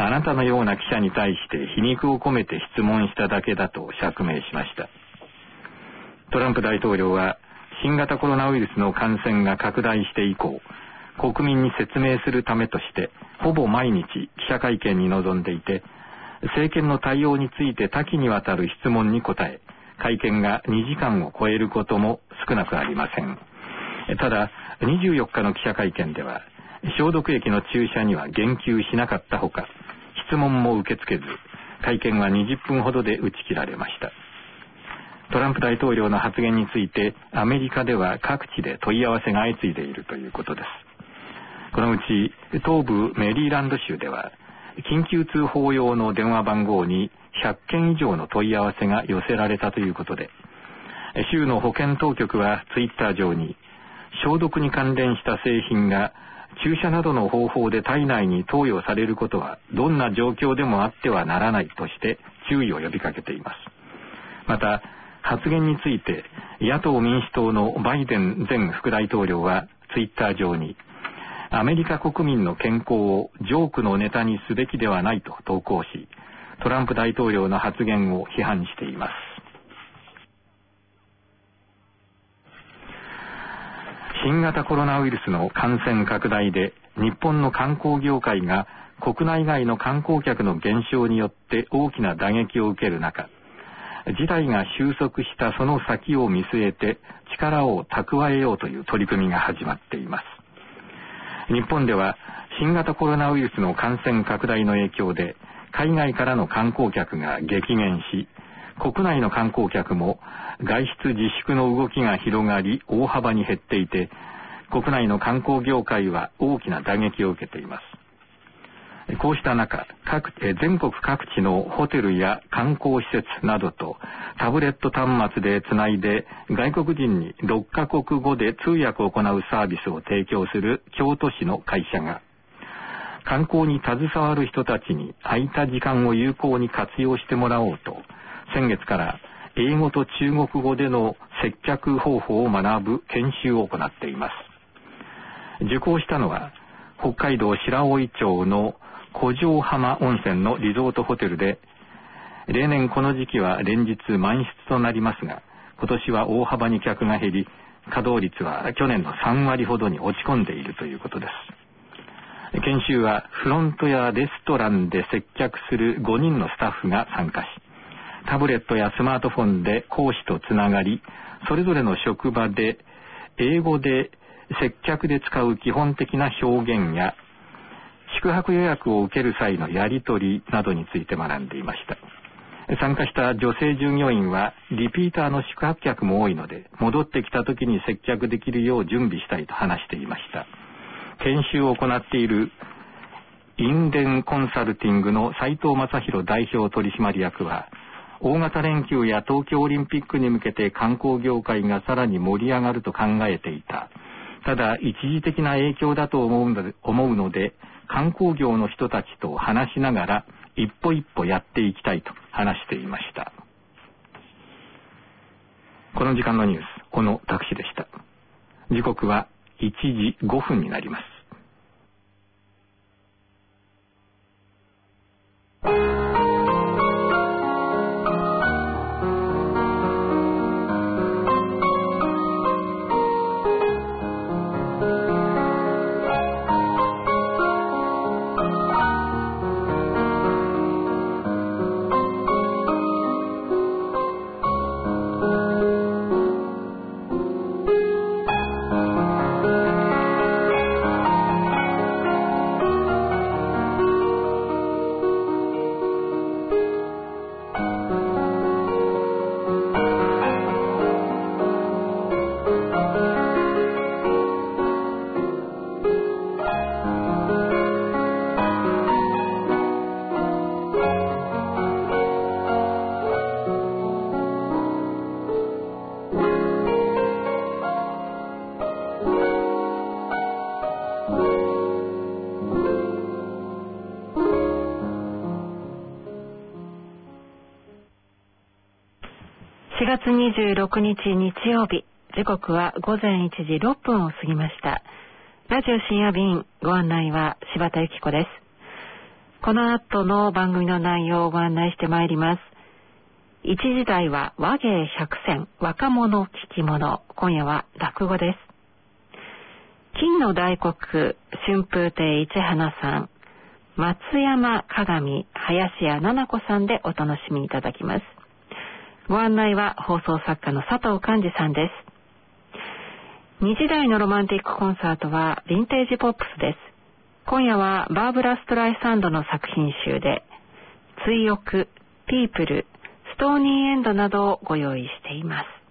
あなたのような記者に対して皮肉を込めて質問しただけだと釈明しました。トランプ大統領は新型コロナウイルスの感染が拡大して以降、国民に説明するためとしてほぼ毎日記者会見に臨んでいて、政権の対応について多岐にわたる質問に答え、会見が2時間を超えることも少なくありません。ただ24日の記者会見では消毒液の注射には言及しなかったほか、質問も受け付けず、会見は20分ほどで打ち切られました。トランプ大統領の発言についてアメリカでは各地で問い合わせが相次いでいるということです。このうち東部メリーランド州では緊急通報用の電話番号に100件以上の問い合わせが寄せられたということで、州の保健当局はツイッター上に消毒に関連した製品が注射などの方法で体内に投与されることはどんな状況でもあってはならないとして注意を呼びかけています。また発言について野党民主党のバイデン前副大統領はツイッター上に、アメリカ国民の健康をジョークのネタにすべきではないと投稿し、トランプ大統領の発言を批判しています。新型コロナウイルスの感染拡大で日本の観光業界が国内外の観光客の減少によって大きな打撃を受ける中、事態が収束したその先を見据えて力を蓄えようという取り組みが始まっています。日本では新型コロナウイルスの感染拡大の影響で海外からの観光客が激減し、国内の観光客も外出自粛の動きが広がり大幅に減っていて、国内の観光業界は大きな打撃を受けています。こうした中、全国各地のホテルや観光施設などとタブレット端末でつないで外国人に6カ国語で通訳を行うサービスを提供する京都市の会社が、観光に携わる人たちに空いた時間を有効に活用してもらおうと、先月から英語と中国語での接客方法を学ぶ研修を行っています。受講したのは北海道白老町の古城浜温泉のリゾートホテルで、例年この時期は連日満室となりますが、今年は大幅に客が減り、稼働率は去年の3割ほどに落ち込んでいるということです。研修はフロントやレストランで接客する5人のスタッフが参加し、タブレットやスマートフォンで講師とつながり、それぞれの職場で英語で接客で使う基本的な表現や宿泊予約を受ける際のやり取りなどについて学んでいました。参加した女性従業員はリピーターの宿泊客も多いので、戻ってきた時に接客できるよう準備したいと話していました。研修を行っているインデンコンサルティングの斉藤正弘代表取締役は、大型連休や東京オリンピックに向けて観光業界がさらに盛り上がると考えていた。ただ一時的な影響だと思うので、観光業の人たちと話しながら一歩一歩やっていきたいと話していました。この時間のニュース、小野拓司でした。時刻は1時5分になります。 4月26日日曜日、時刻は午前1時6分を過ぎました。ラジオ深夜便、ご案内は柴田由紀子です。 この後の番組の内容をご案内してまいります。1時台は話芸百選、若者聞き物。今夜は落語です。金の大黒、春風亭市花さん、松山鏡、林家菜々子さんでお楽しみいただきます。ご案内は放送作家の佐藤寛治さんです。2時台のロマンティックコンサートはヴィンテージポップスです。今夜はバーブラ・ストライサンドの作品集で追憶、ピープル、ストーニーエンドなどをご用意しています。